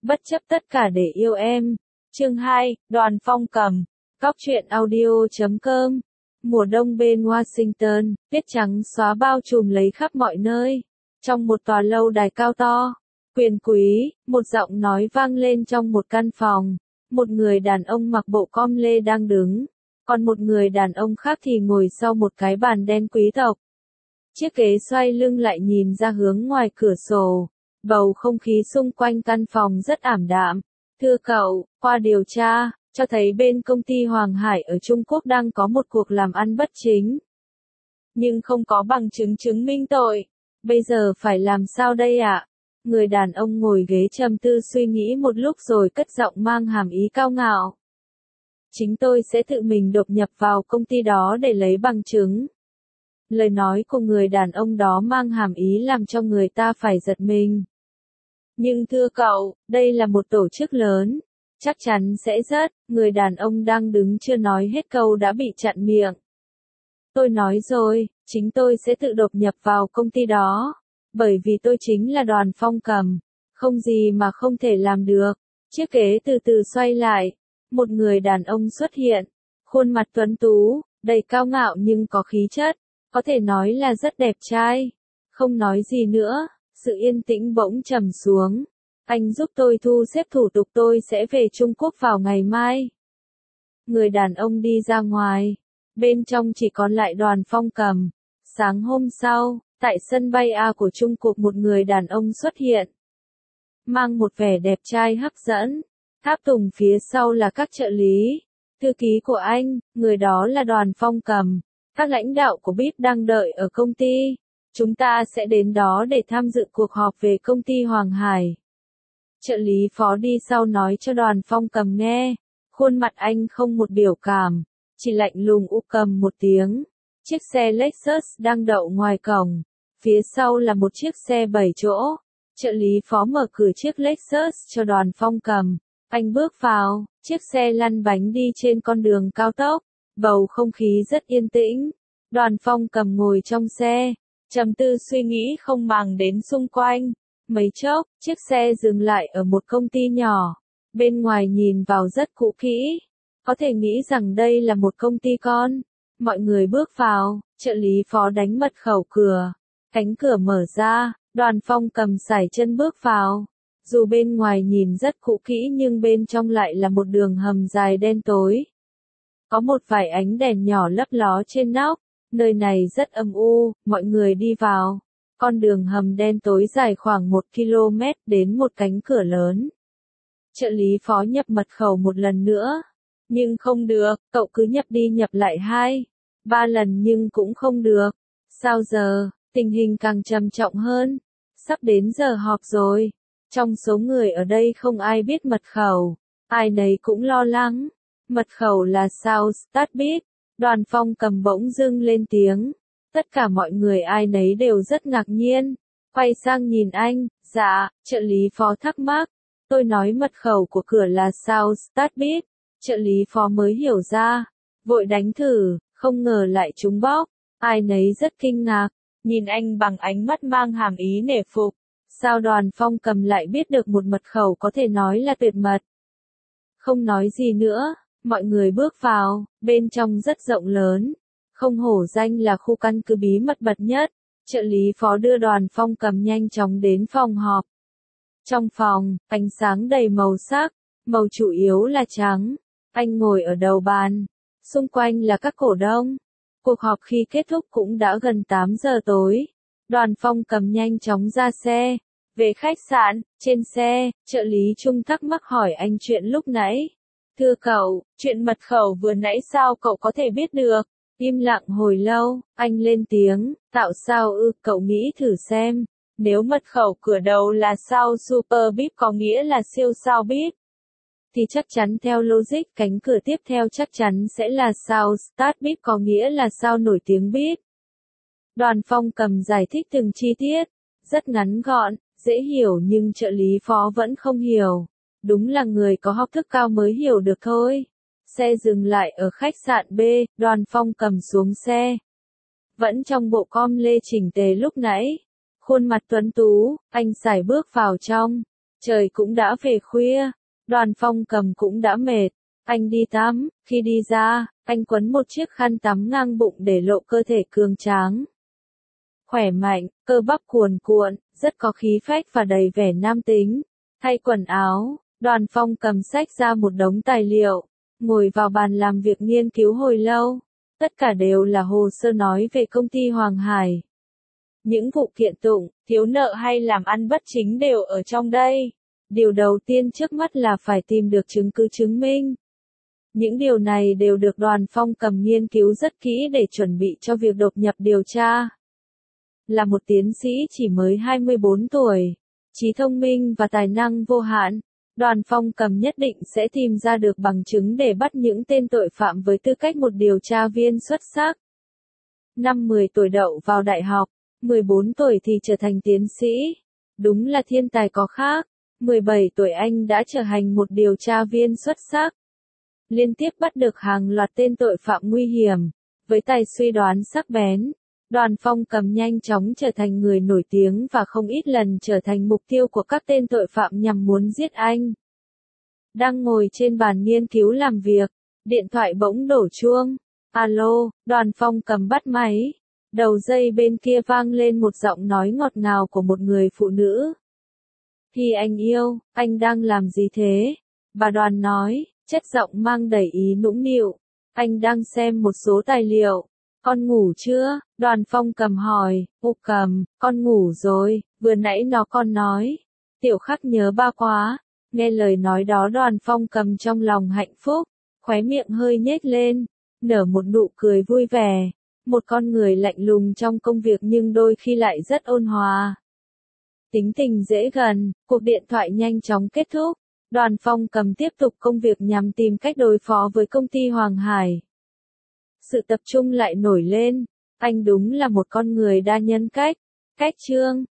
Bất chấp tất cả để yêu em. Chương 2, Đoàn Phong Cầm. Cóc truyện audio.com. Mùa đông bên Washington, tuyết trắng xóa bao trùm lấy khắp mọi nơi. Trong một tòa lâu đài cao to, quyền quý, một giọng nói vang lên trong một căn phòng. Một người đàn ông mặc bộ com lê đang đứng, còn một người đàn ông khác thì ngồi sau một cái bàn đen quý tộc. Chiếc ghế xoay lưng lại nhìn ra hướng ngoài cửa sổ. Bầu không khí xung quanh căn phòng rất ảm đạm. Thưa cậu, qua điều tra, cho thấy bên công ty Hoàng Hải ở Trung Quốc đang có một cuộc làm ăn bất chính. Nhưng không có bằng chứng chứng minh tội. Bây giờ phải làm sao đây ạ? Người đàn ông ngồi ghế trầm tư suy nghĩ một lúc rồi cất giọng mang hàm ý cao ngạo. Chính tôi sẽ tự mình đột nhập vào công ty đó để lấy bằng chứng. Lời nói của người đàn ông đó mang hàm ý làm cho người ta phải giật mình. Nhưng thưa cậu, đây là một tổ chức lớn. Chắc chắn sẽ rất, người đàn ông đang đứng chưa nói hết câu đã bị chặn miệng. Tôi nói rồi, chính tôi sẽ tự đột nhập vào công ty đó. Bởi vì tôi chính là Đoàn Phong Cầm. Không gì mà không thể làm được. Chiếc ghế từ từ xoay lại. Một người đàn ông xuất hiện. Khuôn mặt tuấn tú, đầy cao ngạo nhưng có khí chất. Có thể nói là rất đẹp trai. Không nói gì nữa, sự yên tĩnh bỗng trầm xuống. Anh giúp tôi thu xếp thủ tục, tôi sẽ về Trung Quốc vào ngày mai. Người đàn ông đi ra ngoài. Bên trong chỉ còn lại Đoàn Phong Cầm. Sáng hôm sau, tại sân bay A của Trung Quốc một người đàn ông xuất hiện. Mang một vẻ đẹp trai hấp dẫn. Tháp tùng phía sau là các trợ lý. Thư ký của anh, người đó là Đoàn Phong Cầm. Các lãnh đạo của BIP đang đợi ở công ty. Chúng ta sẽ đến đó để tham dự cuộc họp về công ty Hoàng Hải. Trợ lý phó đi sau nói cho Đoàn Phong Cầm nghe. Khuôn mặt anh không một biểu cảm, chỉ lạnh lùng cầm một tiếng. Chiếc xe Lexus đang đậu ngoài cổng. Phía sau là một chiếc xe 7 chỗ. Trợ lý phó mở cửa chiếc Lexus cho Đoàn Phong Cầm. Anh bước vào, chiếc xe lăn bánh đi trên con đường cao tốc. Bầu không khí rất yên tĩnh. Đoàn Phong Cầm ngồi trong xe, trầm tư suy nghĩ không màng đến xung quanh. Mấy chốc, chiếc xe dừng lại ở một công ty nhỏ. Bên ngoài nhìn vào rất cũ kỹ. Có thể nghĩ rằng đây là một công ty con. Mọi người bước vào, trợ lý phó đánh mật khẩu cửa. Cánh cửa mở ra, Đoàn Phong Cầm sải chân bước vào. Dù bên ngoài nhìn rất cũ kỹ nhưng bên trong lại là một đường hầm dài đen tối. Có một vài ánh đèn nhỏ lấp ló trên nóc. Nơi này rất âm u, mọi người đi vào. Con đường hầm đen tối dài khoảng 1 km đến một cánh cửa lớn. Trợ lý phó nhập mật khẩu một lần nữa. Nhưng không được, cậu cứ nhập đi nhập lại 2, 3 lần nhưng cũng không được. Sao giờ, tình hình càng trầm trọng hơn. Sắp đến giờ họp rồi. Trong số người ở đây không ai biết mật khẩu. Ai nấy cũng lo lắng. Mật khẩu là sao StartBit. Đoàn Phong Cầm bỗng dưng lên tiếng. Tất cả mọi người ai nấy đều rất ngạc nhiên. Quay sang nhìn anh, dạ, trợ lý phó thắc mắc. Tôi nói mật khẩu của cửa là sao StartBit. Trợ lý phó mới hiểu ra. Vội đánh thử, không ngờ lại trúng bóc. Ai nấy rất kinh ngạc. Nhìn anh bằng ánh mắt mang hàm ý nể phục. Sao Đoàn Phong Cầm lại biết được một mật khẩu có thể nói là tuyệt mật? Không nói gì nữa. Mọi người bước vào, bên trong rất rộng lớn. Không hổ danh là khu căn cứ bí mật bật nhất. Trợ lý phó đưa Đoàn Phong Cầm nhanh chóng đến phòng họp. Trong phòng, ánh sáng đầy màu sắc. Màu chủ yếu là trắng. Anh ngồi ở đầu bàn. Xung quanh là các cổ đông. Cuộc họp khi kết thúc cũng đã gần 8 giờ tối. Đoàn Phong Cầm nhanh chóng ra xe. Về khách sạn, trên xe, trợ lý Trung thắc mắc hỏi anh chuyện lúc nãy. Thưa cậu, chuyện mật khẩu vừa nãy sao cậu có thể biết được? Im lặng hồi lâu, anh lên tiếng, tạo sao cậu nghĩ thử xem. Nếu mật khẩu cửa đầu là sao Super BIP có nghĩa là siêu sao BIP. Thì chắc chắn theo logic cánh cửa tiếp theo chắc chắn sẽ là sao Start BIP có nghĩa là sao nổi tiếng BIP. Đoàn Phong Cầm giải thích từng chi tiết. Rất ngắn gọn, dễ hiểu nhưng trợ lý phó vẫn không hiểu. Đúng là người có học thức cao mới hiểu được thôi. Xe dừng lại ở khách sạn B, Đoàn Phong Cầm xuống xe. Vẫn trong bộ com lê chỉnh tề lúc nãy. Khuôn mặt tuấn tú, anh sải bước vào trong. Trời cũng đã về khuya, Đoàn Phong Cầm cũng đã mệt, anh đi tắm, khi đi ra, anh quấn một chiếc khăn tắm ngang bụng để lộ cơ thể cường tráng. Khỏe mạnh, cơ bắp cuồn cuộn, rất có khí phách và đầy vẻ nam tính. Thay quần áo, Đoàn Phong Cầm xách ra một đống tài liệu, ngồi vào bàn làm việc nghiên cứu hồi lâu. Tất cả đều là hồ sơ nói về công ty Hoàng Hải. Những vụ kiện tụng, thiếu nợ hay làm ăn bất chính đều ở trong đây. Điều đầu tiên trước mắt là phải tìm được chứng cứ chứng minh. Những điều này đều được Đoàn Phong Cầm nghiên cứu rất kỹ để chuẩn bị cho việc đột nhập điều tra. Là một tiến sĩ chỉ mới 24 tuổi, trí thông minh và tài năng vô hạn, Đoàn Phong Cầm nhất định sẽ tìm ra được bằng chứng để bắt những tên tội phạm với tư cách một điều tra viên xuất sắc. Năm 10 tuổi đậu vào đại học, 14 tuổi thì trở thành tiến sĩ. Đúng là thiên tài có khác. 17 tuổi anh đã trở thành một điều tra viên xuất sắc. Liên tiếp bắt được hàng loạt tên tội phạm nguy hiểm. Với tài suy đoán sắc bén, Đoàn Phong Cầm nhanh chóng trở thành người nổi tiếng và không ít lần trở thành mục tiêu của các tên tội phạm nhằm muốn giết anh. Đang ngồi trên bàn nghiên cứu làm việc, điện thoại bỗng đổ chuông. Alo, Đoàn Phong Cầm bắt máy. Đầu dây bên kia vang lên một giọng nói ngọt ngào của một người phụ nữ. Thì anh yêu, anh đang làm gì thế? Bà Đoàn nói, chất giọng mang đầy ý nũng nịu. Anh đang xem một số tài liệu. Con ngủ chưa? Đoàn Phong Cầm hỏi. Cầm, con ngủ rồi, vừa nãy con nói. Tiểu Khắc nhớ ba quá. Nghe lời nói đó Đoàn Phong Cầm trong lòng hạnh phúc, khóe miệng hơi nhếch lên, nở một nụ cười vui vẻ. Một con người lạnh lùng trong công việc nhưng đôi khi lại rất ôn hòa. Tính tình dễ gần, cuộc điện thoại nhanh chóng kết thúc. Đoàn Phong Cầm tiếp tục công việc nhằm tìm cách đối phó với công ty Hoàng Hải. Sự tập trung lại nổi lên, anh đúng là một con người đa nhân cách. Cách chương